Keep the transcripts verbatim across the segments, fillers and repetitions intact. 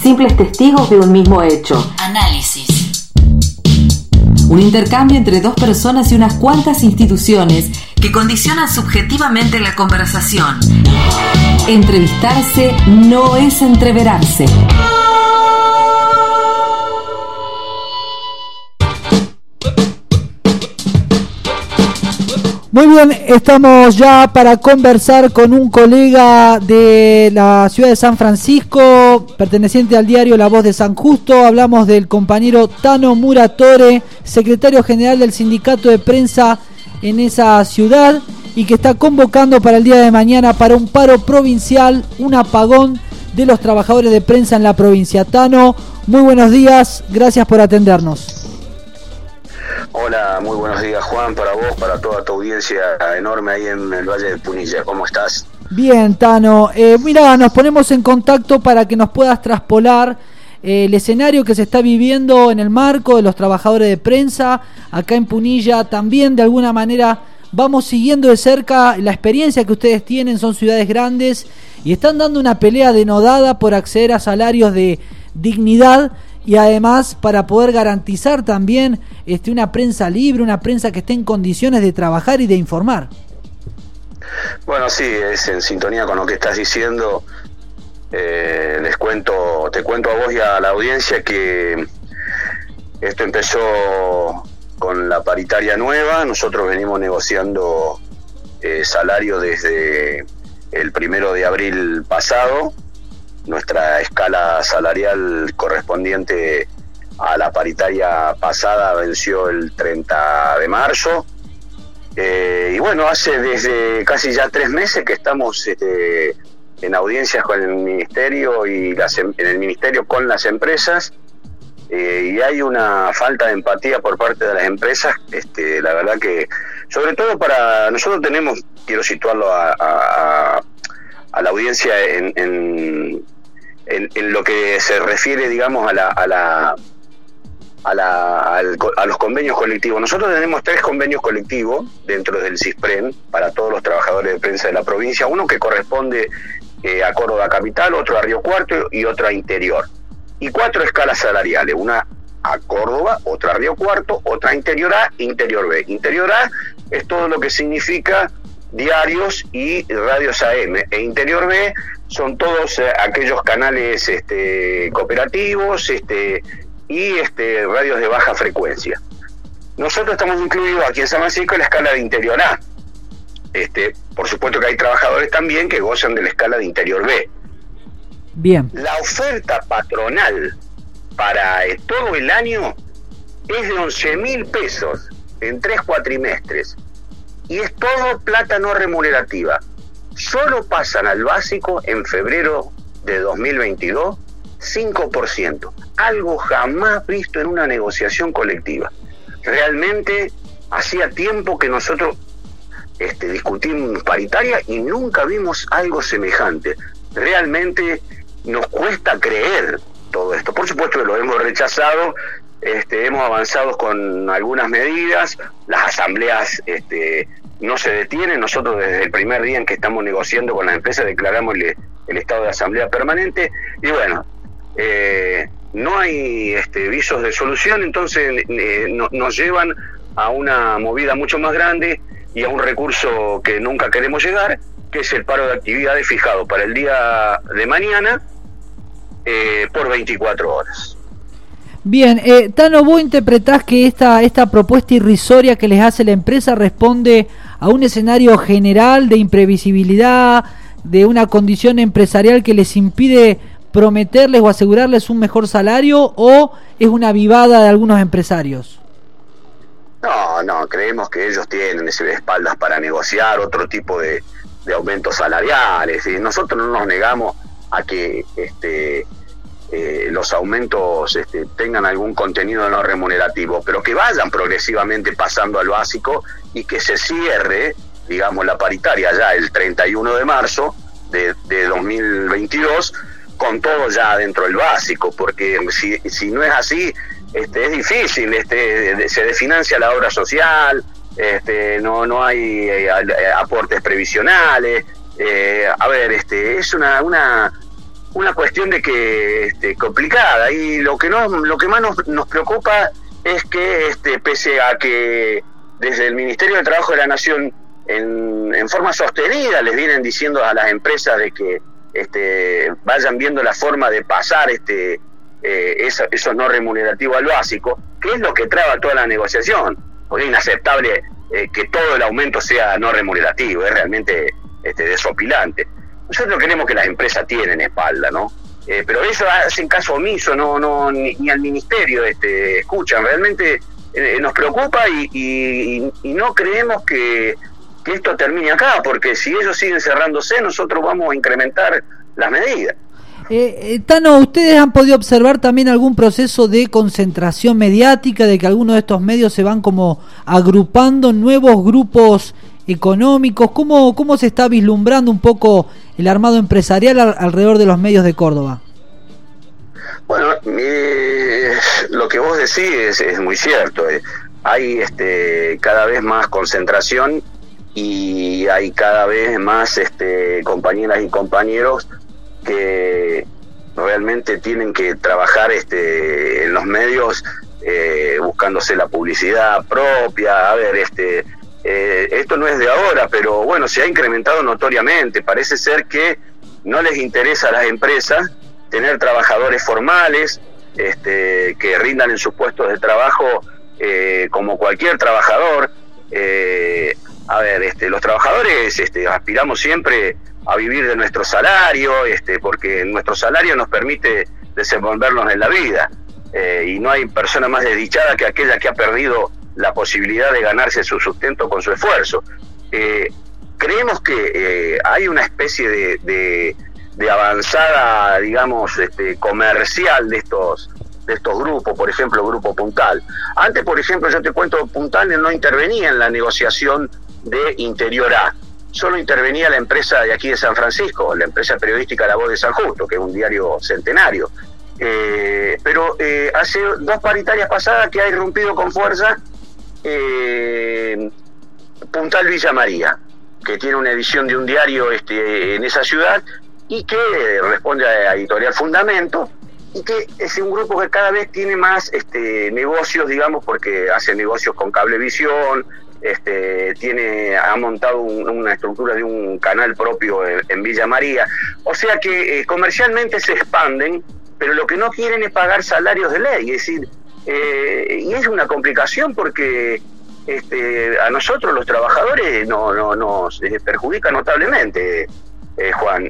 simples testigos de un mismo hecho. Análisis. Un intercambio entre dos personas y unas cuantas instituciones que condicionan subjetivamente la conversación. Entrevistarse no es entreverarse. Muy bien, estamos ya para conversar con un colega de la ciudad de San Francisco, perteneciente al diario La Voz de San Justo. Hablamos del compañero Tano Muratore, secretario general del sindicato de prensa en esa ciudad, y que está convocando para el día de mañana para un paro provincial, un apagón de los trabajadores de prensa en la provincia. Tano, muy buenos días, gracias por atendernos. Hola, muy buenos días, Juan, para vos, para toda tu audiencia enorme ahí en el Valle de Punilla. ¿Cómo estás? Bien, Tano. Eh, mira, nos ponemos en contacto para que nos puedas traspolar eh, el escenario que se está viviendo en el marco de los trabajadores de prensa acá en Punilla. También, de alguna manera, vamos siguiendo de cerca la experiencia que ustedes tienen. Son ciudades grandes y están dando una pelea denodada por acceder a salarios de dignidad, y además para poder garantizar también este, una prensa libre, una prensa que esté en condiciones de trabajar y de informar. Bueno, sí, es en sintonía con lo que estás diciendo. Eh, les cuento, te cuento a vos y a la audiencia que esto empezó con la paritaria nueva. Nosotros venimos negociando eh, salario desde el primero de abril pasado. Nuestra escala salarial correspondiente a la paritaria pasada venció el treinta de marzo. Eh, y bueno, hace desde casi ya tres meses que estamos este, en audiencias con el ministerio y las, en el ministerio con las empresas. Eh, y hay una falta de empatía por parte de las empresas. Este, la verdad que, sobre todo para nosotros tenemos, quiero situarlo a, a, a la audiencia en, en En, en lo que se refiere, digamos, a la a la a la al, a los convenios colectivos. Nosotros tenemos tres convenios colectivos dentro del CISPREN para todos los trabajadores de prensa de la provincia. Uno que corresponde eh, a Córdoba Capital, otro a Río Cuarto y otro a Interior. Y cuatro escalas salariales, una a Córdoba, otra a Río Cuarto, otra a Interior A, Interior B. Interior A es todo lo que significa diarios y radios A M, e Interior B son todos eh, aquellos canales este, cooperativos este, y este, radios de baja frecuencia. Nosotros estamos incluidos aquí en San Francisco en la escala de Interior A. Este, por supuesto que hay trabajadores también que gozan de la escala de Interior B. Bien. La oferta patronal para eh, todo el año es de once mil pesos en tres cuatrimestres. Y es todo plata no remunerativa. Solo pasan al básico en febrero de dos mil veintidós cinco por ciento. Algo jamás visto en una negociación colectiva. Realmente hacía tiempo que nosotros este, discutimos paritaria y nunca vimos algo semejante. Realmente nos cuesta creer todo esto. Por supuesto que lo hemos rechazado. Este, hemos avanzado con algunas medidas, las asambleas este, no se detienen. Nosotros desde el primer día en que estamos negociando con las empresas declaramos el, el estado de asamblea permanente y bueno, eh, no hay este, visos de solución, entonces eh, no, nos llevan a una movida mucho más grande y a un recurso que nunca queremos llegar, que es el paro de actividades fijado para el día de mañana eh, por veinticuatro horas. Bien, eh, Tano, ¿vos interpretás que esta, esta propuesta irrisoria que les hace la empresa responde a un escenario general de imprevisibilidad, de una condición empresarial que les impide prometerles o asegurarles un mejor salario, o es una vivada de algunos empresarios? No, no, creemos que ellos tienen espaldas para negociar otro tipo de, de aumentos salariales, y nosotros no nos negamos a que este Eh, los aumentos este, tengan algún contenido no remunerativo, pero que vayan progresivamente pasando al básico y que se cierre, digamos, la paritaria ya el treinta y uno de marzo de, de dos mil veintidós con todo ya dentro del básico, porque si, si no es así, este, es difícil, este, se desfinancia la obra social, este, no, no hay eh, aportes previsionales, eh, a ver, este, es una... una una cuestión de que este, complicada, y lo que no, lo que más nos, nos preocupa es que este, pese a que desde el Ministerio de Trabajo de la Nación en, en forma sostenida les vienen diciendo a las empresas de que este, vayan viendo la forma de pasar este eh, eso, eso no remunerativo al básico, que es lo que traba toda la negociación, porque es inaceptable eh, que todo el aumento sea no remunerativo, es realmente este, desopilante. Nosotros queremos que las empresas tienen espalda, ¿no? Eh, pero eso hacen caso omiso, no, no, ni, ni al ministerio este, escuchan. Realmente eh, nos preocupa y, y, y no creemos que, que esto termine acá, porque si ellos siguen cerrándose, nosotros vamos a incrementar las medidas. Eh, eh, Tano, ¿ustedes han podido observar también algún proceso de concentración mediática, de que algunos de estos medios se van como agrupando nuevos grupos económicos? ¿Cómo, cómo se está vislumbrando un poco el armado empresarial al, alrededor de los medios de Córdoba? Bueno, eh, lo que vos decís es, es muy cierto. Eh. Hay este, cada vez más concentración y hay cada vez más este, compañeras y compañeros que realmente tienen que trabajar este, en los medios eh, buscándose la publicidad propia. A ver, este eh, esto no es de ahora, pero bueno, se ha incrementado notoriamente. Parece ser que no les interesa a las empresas tener trabajadores formales este, que rindan en sus puestos de trabajo eh, como cualquier trabajador. Eh, a ver, este, los trabajadores este, aspiramos siempre a vivir de nuestro salario, este, porque nuestro salario nos permite desenvolvernos en la vida, eh, y no hay persona más desdichada que aquella que ha perdido la posibilidad de ganarse su sustento con su esfuerzo. Eh, creemos que eh, hay una especie de, de, de avanzada, digamos, este, comercial de estos de estos grupos, por ejemplo, el Grupo Puntal. Antes, por ejemplo, yo te cuento, Puntal no intervenía en la negociación de Interior A, solo intervenía la empresa de aquí de San Francisco, la empresa periodística La Voz de San Justo, que es un diario centenario. Eh, pero eh, hace dos paritarias pasadas que ha irrumpido con fuerza eh, Puntal Villa María, que tiene una edición de un diario este, en esa ciudad y que responde a Editorial Fundamento, y que es un grupo que cada vez tiene más este, negocios, digamos, porque hace negocios con Cablevisión. Este, tiene, ha montado un, una estructura de un canal propio en, en Villa María, o sea que eh, comercialmente se expanden, pero lo que no quieren es pagar salarios de ley, es decir, eh, y es una complicación porque este, a nosotros los trabajadores no, no, nos eh, perjudica notablemente, eh, Juan,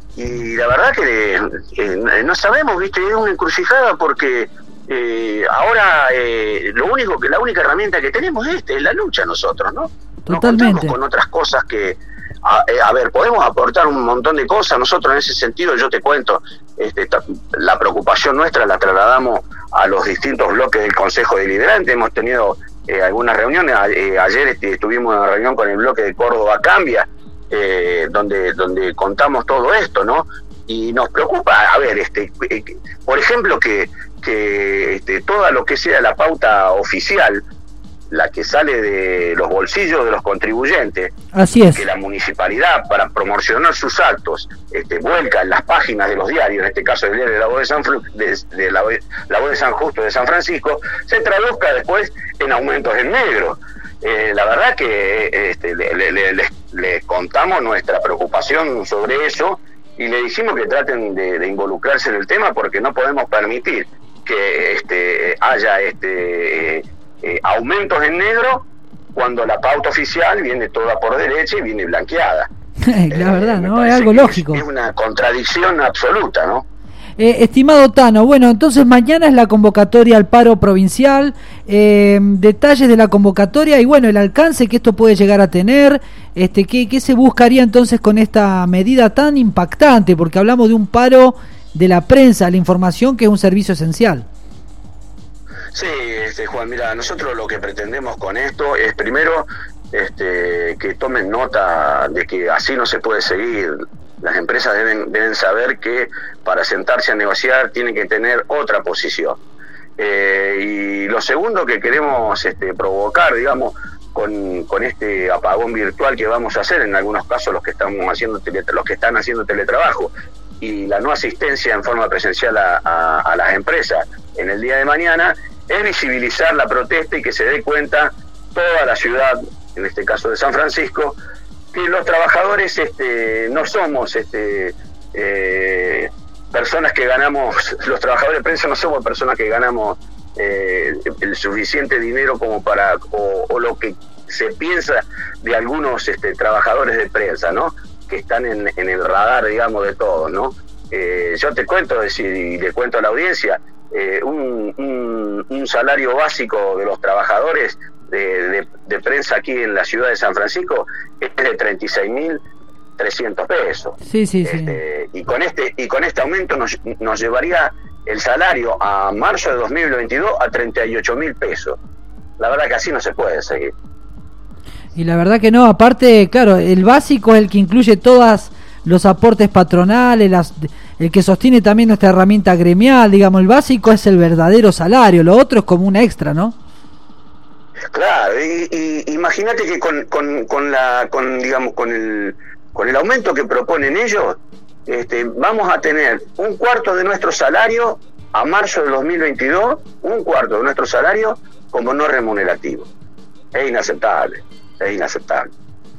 y la verdad que eh, no sabemos, viste, es una encrucijada porque Eh, ahora eh, lo único que la única herramienta que tenemos es, este, es la lucha nosotros, ¿no? Totalmente. No contamos con otras cosas que a, eh, a ver, podemos aportar un montón de cosas. Nosotros en ese sentido, yo te cuento, este, ta, la preocupación nuestra la trasladamos a los distintos bloques del Consejo Deliberante. Hemos tenido eh, algunas reuniones. A, eh, ayer este, estuvimos en una reunión con el bloque de Córdoba Cambia, eh, donde donde contamos todo esto, ¿no? Y nos preocupa, a ver, este, eh, por ejemplo, que que este, toda lo que sea la pauta oficial, la que sale de los bolsillos de los contribuyentes, así es, que la municipalidad para promocionar sus actos este, vuelca en las páginas de los diarios, en este caso el diario de La Voz de San, de, de la, la Voz de San Justo de San Francisco, se traduzca después en aumentos en negro. Eh, la verdad que este, le, le, le, le, le contamos nuestra preocupación sobre eso y le dijimos que traten de, de involucrarse en el tema, porque no podemos permitir que este, haya este, eh, aumentos en negro cuando la pauta oficial viene toda por derecha y viene blanqueada. La verdad, eh, ¿no? Es algo lógico. Es, es una contradicción absoluta, ¿no? Eh, estimado Tano, bueno, entonces mañana es la convocatoria al paro provincial, eh, detalles de la convocatoria y bueno, el alcance que esto puede llegar a tener, este, ¿qué, qué se buscaría entonces con esta medida tan impactante? Porque hablamos de un paro de la prensa, la información, que es un servicio esencial. Sí, este, Juan, mira, nosotros lo que pretendemos con esto es primero este, que tomen nota de que así no se puede seguir. Las empresas deben, deben saber que para sentarse a negociar tienen que tener otra posición. Eh, y lo segundo que queremos este, provocar, digamos, con, con este apagón virtual que vamos a hacer, en algunos casos los que estamos haciendo tele, los que están haciendo teletrabajo, y la no asistencia en forma presencial a, a, a las empresas en el día de mañana es visibilizar la protesta y que se dé cuenta toda la ciudad, en este caso de San Francisco, que los trabajadores este, no somos este, eh, personas que ganamos, los trabajadores de prensa no somos personas que ganamos eh, el suficiente dinero como para, o, o lo que se piensa de algunos este, trabajadores de prensa, ¿no? Que están en, en el radar, digamos, de todos, ¿no? Eh, yo te cuento, y le cuento a la audiencia, eh, un, un, un salario básico de los trabajadores de, de, de prensa aquí en la ciudad de San Francisco es de treinta y seis mil trescientos pesos. Sí, sí, este, sí. Y con este y con este aumento nos, nos llevaría el salario a marzo de dos mil veintidós a treinta y ocho mil pesos. La verdad que así no se puede seguir. Y la verdad que no, aparte, claro, el básico es el que incluye todos los aportes patronales, las, el que sostiene también nuestra herramienta gremial, digamos, el básico es el verdadero salario, lo otro es como un extra, ¿no? Claro, y, y imagínate que con, con, con la, con, digamos, con el, con el aumento que proponen ellos, este, vamos a tener un cuarto de nuestro salario a marzo de dos mil veintidós, un cuarto de nuestro salario como no remunerativo. Es inaceptable. Es inaceptable.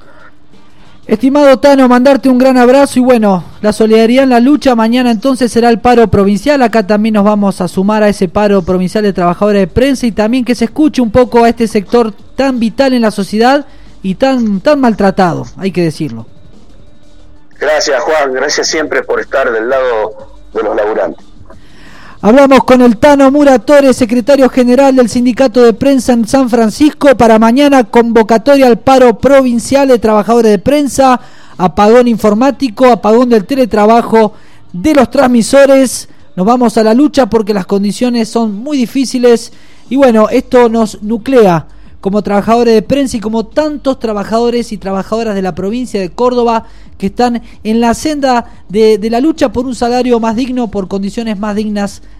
Estimado Tano, mandarte un gran abrazo y bueno, la solidaridad en la lucha. Mañana entonces será el paro provincial. Acá también nos vamos a sumar a ese paro provincial de trabajadores de prensa y también que se escuche un poco a este sector tan vital en la sociedad y tan, tan maltratado, hay que decirlo. Gracias, Juan, gracias siempre por estar del lado de los laburantes. Hablamos con el Tano Muratore, secretario general del Sindicato de Prensa en San Francisco. Para mañana convocatoria al paro provincial de trabajadores de prensa, apagón informático, apagón del teletrabajo, de los transmisores. Nos vamos a la lucha porque las condiciones son muy difíciles y bueno, esto nos nuclea como trabajadores de prensa y como tantos trabajadores y trabajadoras de la provincia de Córdoba que están en la senda de, de la lucha por un salario más digno, por condiciones más dignas